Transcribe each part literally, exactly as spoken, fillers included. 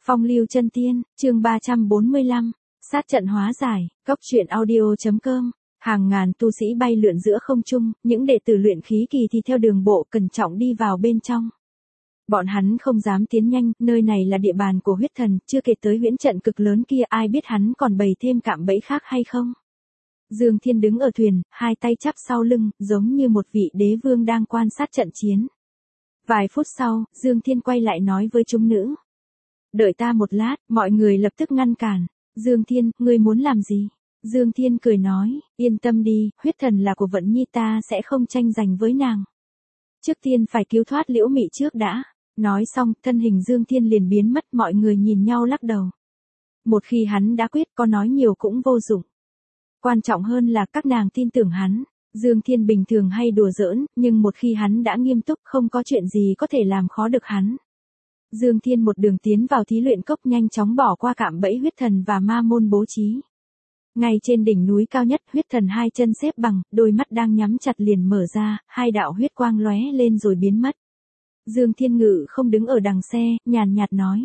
Phong lưu chân tiên, chương ba trăm bốn mươi lăm, sát trận hóa giải, góc truyện audio.com. Hàng ngàn tu sĩ bay lượn giữa không trung, những đệ tử luyện khí kỳ thì theo đường bộ cẩn trọng đi vào bên trong. Bọn hắn không dám tiến nhanh, nơi này là địa bàn của huyết thần, chưa kể tới huyễn trận cực lớn kia, ai biết hắn còn bày thêm cạm bẫy khác hay không. Dương Thiên đứng ở thuyền, hai tay chắp sau lưng, giống như một vị đế vương đang quan sát trận chiến. Vài phút sau, Dương Thiên quay lại nói với chúng nữ. Đợi ta một lát, mọi người lập tức ngăn cản. Dương Thiên, ngươi muốn làm gì? Dương Thiên cười nói, yên tâm đi, huyết thần là của Vận Nhi, ta sẽ không tranh giành với nàng. Trước tiên phải cứu thoát Liễu Mị trước đã. Nói xong, thân hình Dương Thiên liền biến mất, mọi người nhìn nhau lắc đầu. Một khi hắn đã quyết, có nói nhiều cũng vô dụng. Quan trọng hơn là các nàng tin tưởng hắn. Dương Thiên bình thường hay đùa giỡn, nhưng một khi hắn đã nghiêm túc, không có chuyện gì có thể làm khó được hắn. Dương Thiên một đường tiến vào thí luyện cốc, nhanh chóng bỏ qua cạm bẫy huyết thần và ma môn bố trí. Ngay trên đỉnh núi cao nhất, huyết thần hai chân xếp bằng, đôi mắt đang nhắm chặt liền mở ra, hai đạo huyết quang lóe lên rồi biến mất. Dương Thiên Ngự không đứng ở đằng xe, nhàn nhạt nói.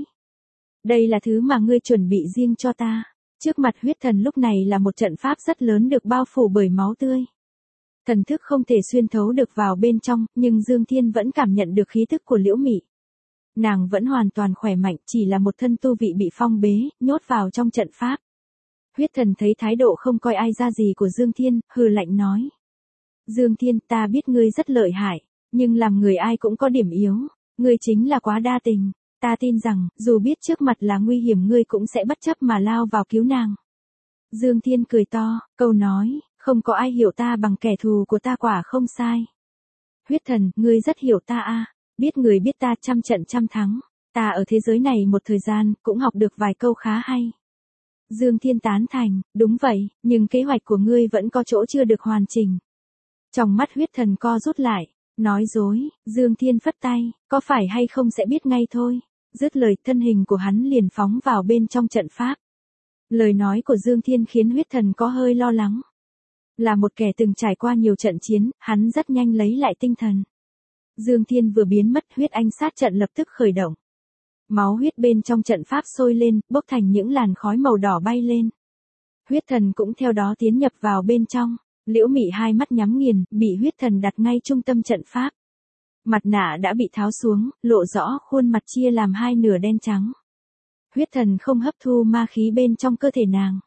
Đây là thứ mà ngươi chuẩn bị riêng cho ta. Trước mặt huyết thần lúc này là một trận pháp rất lớn được bao phủ bởi máu tươi. Thần thức không thể xuyên thấu được vào bên trong, nhưng Dương Thiên vẫn cảm nhận được khí tức của Liễu Mị. Nàng vẫn hoàn toàn khỏe mạnh, chỉ là một thân tu vị bị phong bế, nhốt vào trong trận pháp. Huyết thần thấy thái độ không coi ai ra gì của Dương Thiên, hừ lạnh nói. Dương Thiên, ta biết ngươi rất lợi hại, nhưng làm người ai cũng có điểm yếu, ngươi chính là quá đa tình. Ta tin rằng, dù biết trước mặt là nguy hiểm ngươi cũng sẽ bất chấp mà lao vào cứu nàng. Dương Thiên cười to, câu nói, không có ai hiểu ta bằng kẻ thù của ta quả không sai. Huyết thần, ngươi rất hiểu ta a, biết người biết ta trăm trận trăm thắng, ta ở thế giới này một thời gian, cũng học được vài câu khá hay. Dương Thiên tán thành, đúng vậy, nhưng kế hoạch của ngươi vẫn có chỗ chưa được hoàn chỉnh. Trong mắt huyết thần co rút lại, nói dối, Dương Thiên phất tay, có phải hay không sẽ biết ngay thôi. Dứt lời, thân hình của hắn liền phóng vào bên trong trận pháp. Lời nói của Dương Thiên khiến huyết thần có hơi lo lắng. Là một kẻ từng trải qua nhiều trận chiến, hắn rất nhanh lấy lại tinh thần. Dương Thiên vừa biến mất, huyết anh sát trận lập tức khởi động. Máu huyết bên trong trận pháp sôi lên, bốc thành những làn khói màu đỏ bay lên. Huyết thần cũng theo đó tiến nhập vào bên trong. Liễu Mị hai mắt nhắm nghiền, bị huyết thần đặt ngay trung tâm trận pháp. Mặt nạ đã bị tháo xuống, lộ rõ khuôn mặt chia làm hai nửa đen trắng. Huyết thần không hấp thu ma khí bên trong cơ thể nàng.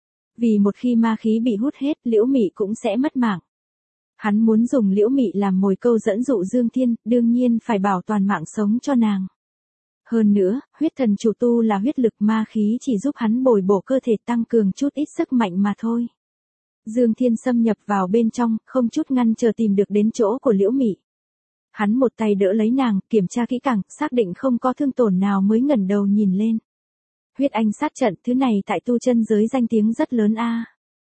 Vì một khi ma khí bị hút hết, Liễu Mị cũng sẽ mất mạng. Hắn muốn dùng Liễu Mị làm mồi câu dẫn dụ Dương Thiên, đương nhiên phải bảo toàn mạng sống cho nàng. Hơn nữa, huyết thần chủ tu là huyết lực, ma khí chỉ giúp hắn bồi bổ cơ thể, tăng cường chút ít sức mạnh mà thôi. Dương Thiên xâm nhập vào bên trong, không chút ngăn chờ tìm được đến chỗ của Liễu Mị. Hắn một tay đỡ lấy nàng, kiểm tra kỹ càng, xác định không có thương tổn nào mới ngẩng đầu nhìn lên. Huyết anh sát trận, thứ này tại tu chân giới danh tiếng rất lớn a.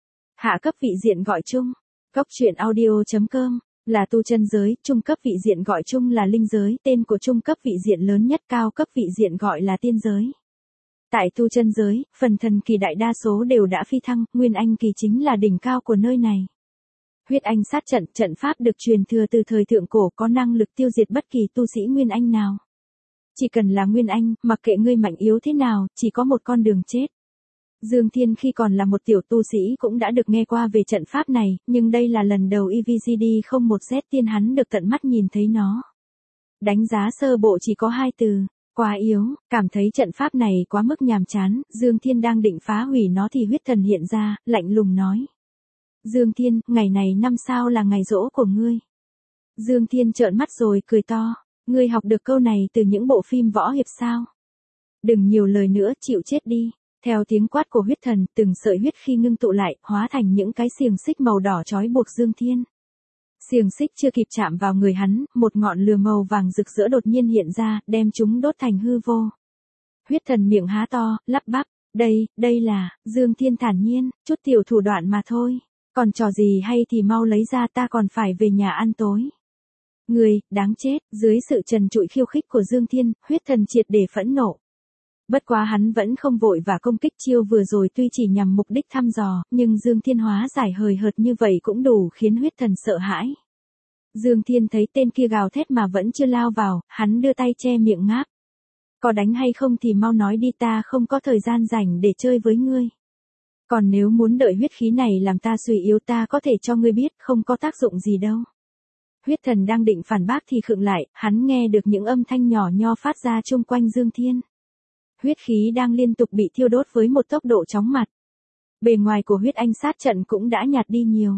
Hạ cấp vị diện gọi chung, góc truyện audio.com, là tu chân giới, trung cấp vị diện gọi chung là linh giới, tên của trung cấp vị diện lớn nhất, cao cấp vị diện gọi là tiên giới. Tại tu chân giới, phần thần kỳ đại đa số đều đã phi thăng, nguyên anh kỳ chính là đỉnh cao của nơi này. Huyết anh sát trận, trận pháp được truyền thừa từ thời thượng cổ, có năng lực tiêu diệt bất kỳ tu sĩ nguyên anh nào. Chỉ cần là nguyên anh, mặc kệ ngươi mạnh yếu thế nào, chỉ có một con đường chết. Dương Thiên khi còn là một tiểu tu sĩ cũng đã được nghe qua về trận pháp này, nhưng đây là lần đầu e vê giê đê không một Z tiên hắn được tận mắt nhìn thấy nó. Đánh giá sơ bộ chỉ có hai từ, quá yếu, cảm thấy trận pháp này quá mức nhàm chán, Dương Thiên đang định phá hủy nó thì huyết thần hiện ra, lạnh lùng nói. Dương Thiên, ngày này năm sao là ngày giỗ của ngươi. Dương Thiên trợn mắt rồi cười to, ngươi học được câu này từ những bộ phim võ hiệp sao? Đừng nhiều lời nữa, chịu chết đi. Theo tiếng quát của huyết thần, từng sợi huyết khi ngưng tụ lại, hóa thành những cái xiềng xích màu đỏ trói buộc Dương Thiên. Xiềng xích chưa kịp chạm vào người hắn, một ngọn lửa màu vàng rực rỡ đột nhiên hiện ra, đem chúng đốt thành hư vô. Huyết thần miệng há to, lắp bắp, đây, đây là, Dương Thiên thản nhiên, chút tiểu thủ đoạn mà thôi. Còn trò gì hay thì mau lấy ra, ta còn phải về nhà ăn tối. Người, đáng chết, dưới sự trần trụi khiêu khích của Dương Thiên, huyết thần triệt để phẫn nộ. Bất quá hắn vẫn không vội và công kích, chiêu vừa rồi tuy chỉ nhằm mục đích thăm dò, nhưng Dương Thiên hóa giải hời hợt như vậy cũng đủ khiến huyết thần sợ hãi. Dương Thiên thấy tên kia gào thét mà vẫn chưa lao vào, hắn đưa tay che miệng ngáp. Có đánh hay không thì mau nói đi, ta không có thời gian rảnh để chơi với ngươi. Còn nếu muốn đợi huyết khí này làm ta suy yếu, ta có thể cho ngươi biết không có tác dụng gì đâu. Huyết thần đang định phản bác thì khựng lại, hắn nghe được những âm thanh nhỏ nho phát ra chung quanh Dương Thiên. Huyết khí đang liên tục bị thiêu đốt với một tốc độ chóng mặt. Bề ngoài của huyết anh sát trận cũng đã nhạt đi nhiều.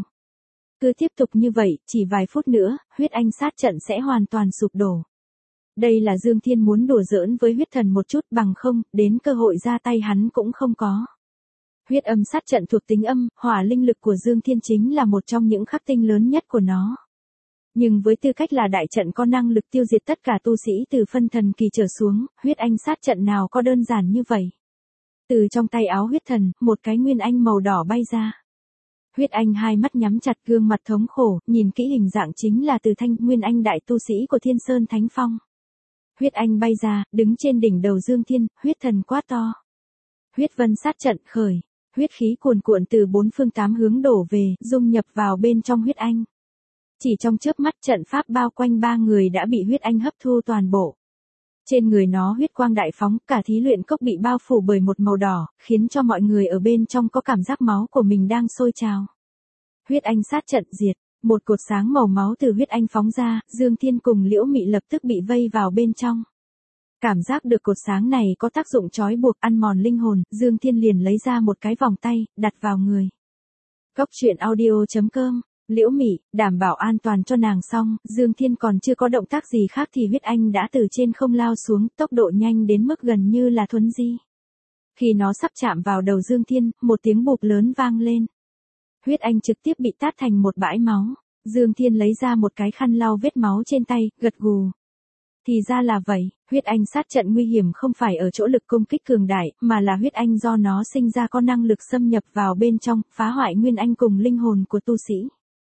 Cứ tiếp tục như vậy, chỉ vài phút nữa, huyết anh sát trận sẽ hoàn toàn sụp đổ. Đây là Dương Thiên muốn đùa giỡn với huyết thần một chút, bằng không, đến cơ hội ra tay hắn cũng không có. Huyết âm sát trận thuộc tính âm, hỏa linh lực của Dương Thiên chính là một trong những khắc tinh lớn nhất của nó. Nhưng với tư cách là đại trận có năng lực tiêu diệt tất cả tu sĩ từ phân thần kỳ trở xuống, huyết anh sát trận nào có đơn giản như vậy. Từ trong tay áo huyết thần, một cái nguyên anh màu đỏ bay ra. Huyết anh hai mắt nhắm chặt, gương mặt thống khổ, nhìn kỹ hình dạng chính là Từ Thanh, nguyên anh đại tu sĩ của Thiên Sơn Thánh Phong. Huyết anh bay ra, đứng trên đỉnh đầu Dương Thiên, huyết thần quát to. Huyết vân sát trận khởi, huyết khí cuồn cuộn từ bốn phương tám hướng đổ về, dung nhập vào bên trong huyết anh. Chỉ trong chớp mắt, trận pháp bao quanh ba người đã bị huyết anh hấp thu toàn bộ. Trên người nó huyết quang đại phóng, cả thí luyện cốc bị bao phủ bởi một màu đỏ, khiến cho mọi người ở bên trong có cảm giác máu của mình đang sôi trào. Huyết anh sát trận diệt, một cột sáng màu máu từ huyết anh phóng ra, Dương Thiên cùng Liễu Mị lập tức bị vây vào bên trong. Cảm giác được cột sáng này có tác dụng trói buộc, ăn mòn linh hồn, Dương Thiên liền lấy ra một cái vòng tay, đặt vào người. Cốc truyện audio chấm com. Liễu Mị, đảm bảo an toàn cho nàng xong, Dương Thiên còn chưa có động tác gì khác thì huyết anh đã từ trên không lao xuống, tốc độ nhanh đến mức gần như là thuấn di. Khi nó sắp chạm vào đầu Dương Thiên, một tiếng bụp lớn vang lên. Huyết anh trực tiếp bị tát thành một bãi máu. Dương Thiên lấy ra một cái khăn lau vết máu trên tay, gật gù. Thì ra là vậy, huyết anh sát trận nguy hiểm không phải ở chỗ lực công kích cường đại, mà là huyết anh do nó sinh ra có năng lực xâm nhập vào bên trong, phá hoại nguyên anh cùng linh hồn của tu sĩ.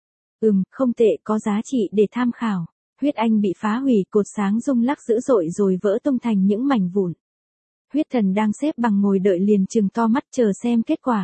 Ừm, không tệ, có giá trị để tham khảo. Huyết anh bị phá hủy, cột sáng rung lắc dữ dội rồi vỡ tung thành những mảnh vụn. Huyết thần đang xếp bằng ngồi đợi liền trừng to mắt chờ xem kết quả.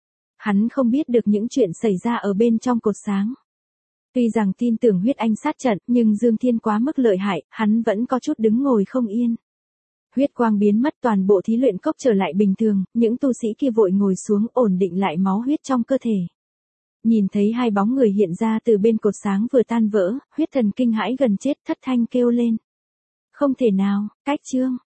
Hắn không biết được những chuyện xảy ra ở bên trong cột sáng. Tuy rằng tin tưởng huyết anh sát trận, nhưng Dương Thiên quá mức lợi hại, hắn vẫn có chút đứng ngồi không yên. Huyết quang biến mất, toàn bộ thí luyện cốc trở lại bình thường, những tu sĩ kia vội ngồi xuống ổn định lại máu huyết trong cơ thể. Nhìn thấy hai bóng người hiện ra từ bên cột sáng vừa tan vỡ, huyết thần kinh hãi gần chết, thất thanh kêu lên. Không thể nào, cách chương.